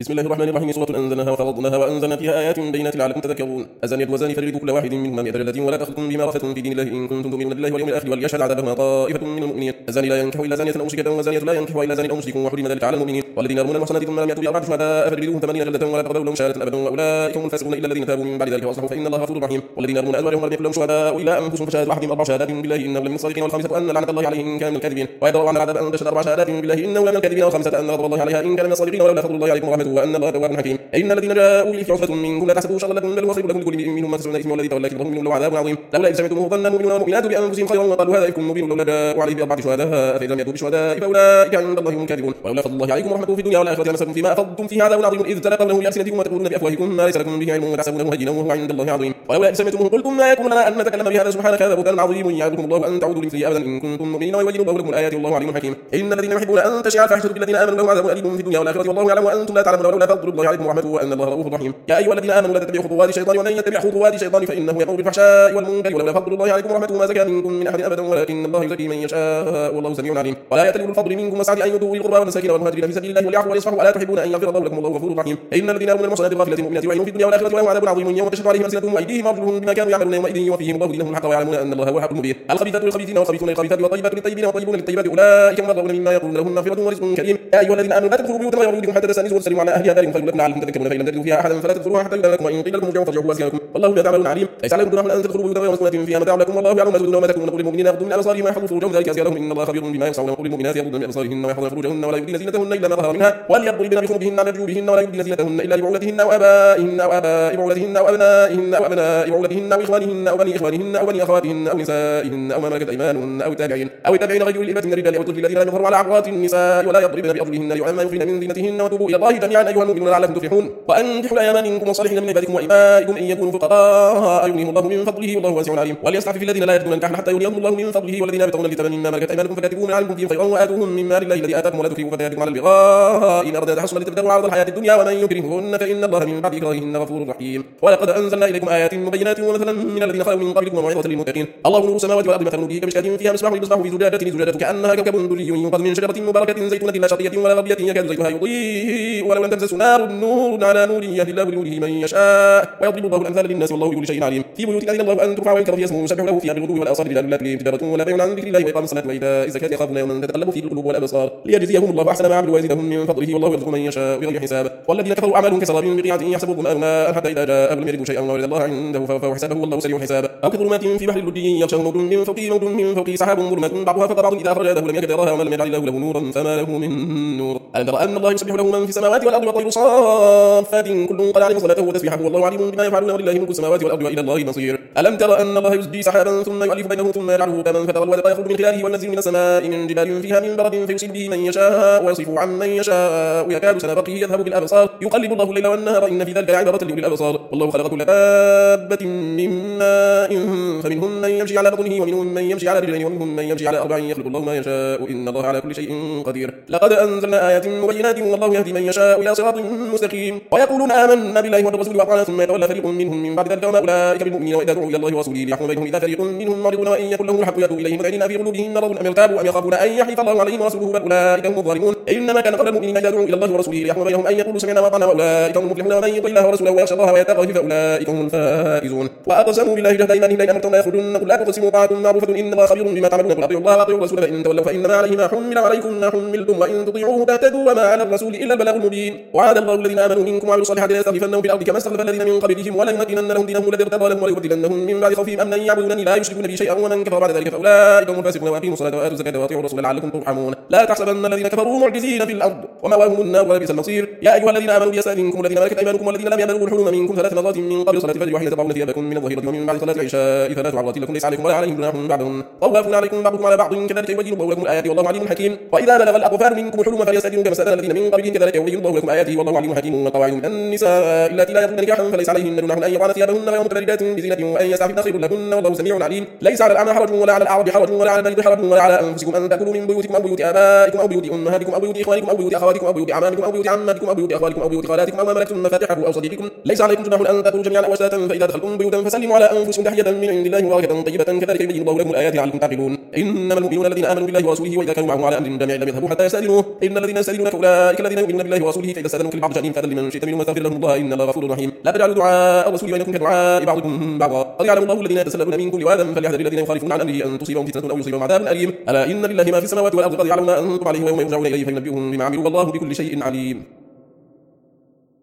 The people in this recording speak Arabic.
بسم الله الرحمن الرحيم. سورة أنزلناها وفرضناها وأنزلنا فيها آيات بينات لعلكم تذكرون. الزانية والزاني فاجلدوا كل واحد منهما 100 جلدة ولا تأخذكم بما رأفتم في دين الله إن كنتم تؤمنون بالله واليوم الآخر وليشهد عذابهما طائفة من المؤمنين. الزاني لا ينكح إلا زانية أو مشركة والزانية لا ينكح إلا زان أو مشرك وحرم ذلك على المؤمنين. والذين يرمون المحصنات ثم لم يأتوا بأربعة شهداء فاجلدوهم 80 جلدة ولا تقبلوا لهم شهادة أبدا وأولئك هم الفاسقون إلا الذين تابوا من بعد ذلك وأصلحوا فإن الله غفور رحيم. والذين يرمون أزواجهم ولم يكن لهم شهداء إلا أنفسهم فشهادة أحدهم 4 شهادات بالله إنه لمن الصادقين والخامسة أن لعنة الله عليه إن كان من الكاذبين ويدرأ عن العذاب أن تشهد 4 شهادات بالله إنه لمن الكاذبين والخامسة أن غضب الله عليها إن كان من الصادقين ولولا فضل الله عليكم ورحمته وأن الله تواب حكيم. إن الذين جاءوا بالإفك عصبة منكم لا تحسبوه شرا لكم بل هو خير لكم لكل امرئ منهم ما كسب من إثم والذي تولى كبره منهم له عذاب عظيم. لولا إذ سمعتموه ظن المؤمنون والمؤمنات بأنفسهم خيرا وقالوا هذا إفك مبين لولا جاءوا عليه ب4 شهداء فإن لم يأتوا بشهداء فأولئك عند الله هم الكاذبون. ولولا فضل الله عليكم ورحمته في الدنيا والآخرة لمسكم فيما أفضتم فيه عذاب عظيم إذ تلقونه بألسنتكم وتقولون بأفواهكم ما ليس لكم به علم وتحسبونه هينا وهو عند الله عظيم. ولولا إذ سمعتموه قلتم ما يكون لنا أن نتكلم بهذا سبحانك هذا بهتان عظيم يعظكم الله أن تعودوا لمثله أبدا إن كنتم مؤمنين ويبين الله لكم الآيات والله عليم حكيم. إن الذين يحبون أن تشيع الفاحشة بالذين آمنوا لهم عذاب أليم في الدنيا والآخرة والله يعلم وأنتم لا تعلمون ولولا فضل الله عليكم ورحمته وأن الله رؤوف رحيم. يا أيها الذين آمنوا لا تتبعوا خطوات الشيطان ومن يتبع خطوات الشيطان فإنه يأمر بالفحشاء والمنكر ولولا فضل الله عليكم ورحمته ما زكى منكم من أحد أبدا ولكن الله يزكي من يشاء والله سميع عليم. ولا يأتل أولو الفضل منكم والسعة أن يؤتوا أولي القربى والمساكين والمهاجرين في سبيل الله وليعفوا وليصفحوا ولا تحبون أن يغفر الله لكم والله غفور رحيم. إن الذين يرمون المحصنات الغافلات المؤمنات ويعينون في الدنيا والآخرة ولهم عذاب عظيم يوم تشهد عليهم ألسنتهم وأيديهم وأرجلهم بما كانوا يعملون يومئذ يوفيهم الله دينهم الحق ويعلمون أن الله هو الحق المبين. الخبيثات للخبيثين والخبيثون للخبيثات والطيبات للطيبين والطيبون للطيبات أولئك مبرؤون مما يقولون لهم مغفرة ورزق كريم. يا أيها الذين آمنوا لا تدخلوا بيوتا غير بيوتكم حتى تستأنسوا وتسلموا على أهلها ذلكم خير لكم لعلكم تذكرون فإن لم تجدوا فيها أحدا فلا تدخلوها حتى يؤذن لكم وإن قيل لكم ارجعوا فارجعوا وأزكى لكم والله بما تعملون عليم. ليس عليكم جناح أن تدخلوا بيوتا غير مسكونة فيها متاع لكم والله يعلم ما تبدون وما تكتمون قل للمؤمنين يغضوا من أبصارهم ويحفظوا فروجهم ذلك أزكى لهم إن الله خبير بما يصنعون وقل للمؤمنات يغضن من أبصارهن ويحفظن فروجهن ولا يبدين زينتهن إلا ما ظهر منها وليضربن بخمرهن على جيوبهن ولا يبدين زينتهن إلا لبعولتهن وآبائهن وآباء بعولتهن وأبنائهن وأبناء بعولتهن وإخوانهن أو بني إخوانهن أو بني أخواتهن أو نسائهن أو ما ملكت أيمانهن أو التابعين غير أولي الإربة من الرجال أو الطفل الذين لم يظهروا على عورات النساء ولا يضربن بأرجلهن ليعلم ما يخفين من زينتهن وتوبوا إلى الله جميعا أيها المؤمنون لعلكم تفلحون. وأنكحوا الأيام منكم والصالحين من عبادكم وإمائكم إن يكونوا فقراء يغنيهم الله من فضله والله واسع عليم. وليستعفف الذين لا يجدون نكاحا حتى يغنيهم الله من فضله والذين يبتغون الكتاب مما ملكت أيمانكم فكاتبوهم علمكم فيهم خيرا وآتوهم من مال الله الذي آتاكم ولا تكرهوا فتياتكم على البغاء إن أردنا تحصنا لتبتغوا عرض الحياة الدنيا ومن يكرههن فإن الله من بعد إكراههن غفور رحيم. ولقد أنزلنا إليكم آيات مبينات ومثلا من الذين خلوا من قبلكم وموعظة للمتقين. الله نور السماوات والأرض مثل نوره كمشكاة فيها مصباح المصباح في زجاجة كأنها كوكب دري يوقد من شجرة مباركة زيتونة لا شرقية ولا غربية يكاد زيتها يضيء ولو لم تمسس نور على نور يهدي الله لنوره من يشاء ويضرب الله الأمثال للناس والله بكل شيء عليم. في بيوت أذن الله أن ترفع ويذكر فيها اسمه يسبح له فيها بالغدو والآصال رجال لا تلهيهم تجارة ولا بيع عن ذكر الله وإقام الصلاة وإيتاء الزكاة يخافون يوما تتقلب فيه القلوب والأبصار ليجزيهم الله أحسن ما عملوا ويزيدهم من فضله والله يرزق من يشاء بغير حساب. والذين كفروا أعمالهم كسراب بقيعة يحسبه الظمآن ماء حتى إذا جاءه لم يجده شيئا ووجد الله عنده فوفاه حسابه والله سريع الحساب. أو كظلمات في بحر اللجي يغشاه موج من فوقه موج من فوقه سحاب ظلمات بعضها فوق بعض إذا أخرج يده لم يكد يراها ومن لم يجعل له نورا فما له من نور. ألم تر أن الله يسبح له من في السماوات والأرض والطير صافات كل قد علم صلاته وتسبيحه والله عليم بما يفعلون ولله ملك السماوات والأرض وإلى الله المصير. ألم تر أن الله يزجي سحابا ثم يؤلف بينه ثم يجعله ركاما فترى الودق يخرج من خلاله والنزل من السماء من جبال فيها من برد فيصيب به من يشاء ويصرف عن من يشاء ويكاد سنا برقه يذهب بالأبصار يقلب الله الليل والنهار إن في ذلك لعبرة لأولي الأبصار. والله خلق كل دابة من ماء فمنهم من يمشي على بطنه ومنهم من يمشي على رجلين ومنهم من يمشي على 4 يخلق الله ما يشاء إن الله على كل شيء قدير. لقد أنزلنا آيات مبينات والله يهدي من يشاء إلى صراط مستقيم. ويقولون آمنا بالله والرسول وأطعنا ثم يتولى فريق منهم من بعد ذلك وما أولئك بالمؤمنين وإذا دعوا إلى الله ورسوله ليحكم بينهم إذا فريق منهم معرضون وإن يكن لهم الحق يأتوا إليه مذعنين في قلوبهم مرض أم يرتابوا أم يخافون أن يحيف الله عليهم ورسوله بل أولئك هم الظالمون. إنما كان قول المؤمنين إذا دعوا إلى الله ورسوله ليحكم بينهم أن يقولوا سمعنا وأطعنا وأولئك هم المفلحون ومن يطع الله ورسوله ويخشى الله ويتقه فأولئك هم الفائزون. وأقسموا بالله جهد أيمانهم لئن أمرتم لا يخرجن قل لا تقسموا طاعة معروفة إن الله خبير بما تعملون قل أطيعوا الله وأطيعوا الرسول فإن تولوا فإنما عليه ما حمل وعليكم ما حملتم وإن تطيعوه تهتدوا وما على الرسول إلا البلاغ المبين. وعد الله الذين آمنوا منكم وعملوا الصالحات ليستخلفنهم في الأرض كما استخلف الذين من قبلهم وليمكنن لهم دينهم الذي ارتضى لهم وليبدلنهم من بعد خوفهم أمنا يعبدونني لا يشركون بي شيئا ومن كفر بعد ذلك فأولئك هم الفاسقون وأقيموا الصلاة وآتوا الزكاة وأطيعوا الرسول لعلكم ترحمون. لا تحسبن الذين كفروا معجزين في الأرض ومأواهم النار ولبئس المصير. يا أيها الذين آمنوا ليستأذنكم الذين ملكت أيمانكم والذين لم يبلغوا الحلم منكم 3 مرات من قبل صلاة الفجر وحين تضعون ثيابكم من الظهيرة ومن بعد صلاة العشاء 3 عورات لكم ليس عليكم ولا عليهم جناح بعدهن طوافون عليكم بعضكم على بعض كذلك يبين الله لكم الآيات والله عليم حكيم. وإذا بلغ الأطفال منكم الحلم فليستأذنوا كما استأذن الذين من قبلهم كذلك يبين الله لكم آياته والله عليم حكيم. والقواعد من النساء اللاتي لا يرجون نكاحا فليس عليهن جناح أن يضعن ثيابهن غير متبرجات بزينة وأن يستعففن خير لهن والله سميع عليم. ليس على الأعمى حرج ولا على الأعرج حرج ولا على المريض حرج ولا على أنفسكم أن تأكلوا من بيوتكم أو بيوت آبائكم أو بيوت أمهاتكم أو بيوت إخوانكم أو بيوت أخواتكم أو بيوت أعمامكم أو بيوت عماتكم أو بيوت أخوالكم أو بيوت خالاتكم أو ما ملكتم مفاتحه أو صديقكم. ليس عليكم جناح أن تأكلوا جميعا أو أشتاتا فإذا دخلتم بيوتا فسلموا على أنفسكم تحية من عند الله مباركة طيبة كذلك يبين الله لكم الآيات لعلكم تعقلون. إنما المؤمنون الذين آمنوا بالله ورسوله وإذا كانوا معه على أمر جامع لم يذهبوا حتى يستأذنوه إن الذين يستأذنونك أولئك الذين يؤمنون بالله ورسوله فإذا استأذنوك لبعض شأنهم فأذن لمن شئت منهم واستغفر لهم الله إن الله غفور رحيم. لا تجعلوا دعاء الرسول بينكم كدعاء بعضكم بعضا قد يعلم الله الذين يتسللون منكم لواذا فليحذر الذين يخالفون عن أمره أن تصيبهم فتنة أو يصيبهم عذاب أليم. ألا إن لله ما في السماوات والأرض قد يعلم ما أنتم عليه ويوم يرجعون إليه فينبئهم بما عملوا والله بكل شيء عليم.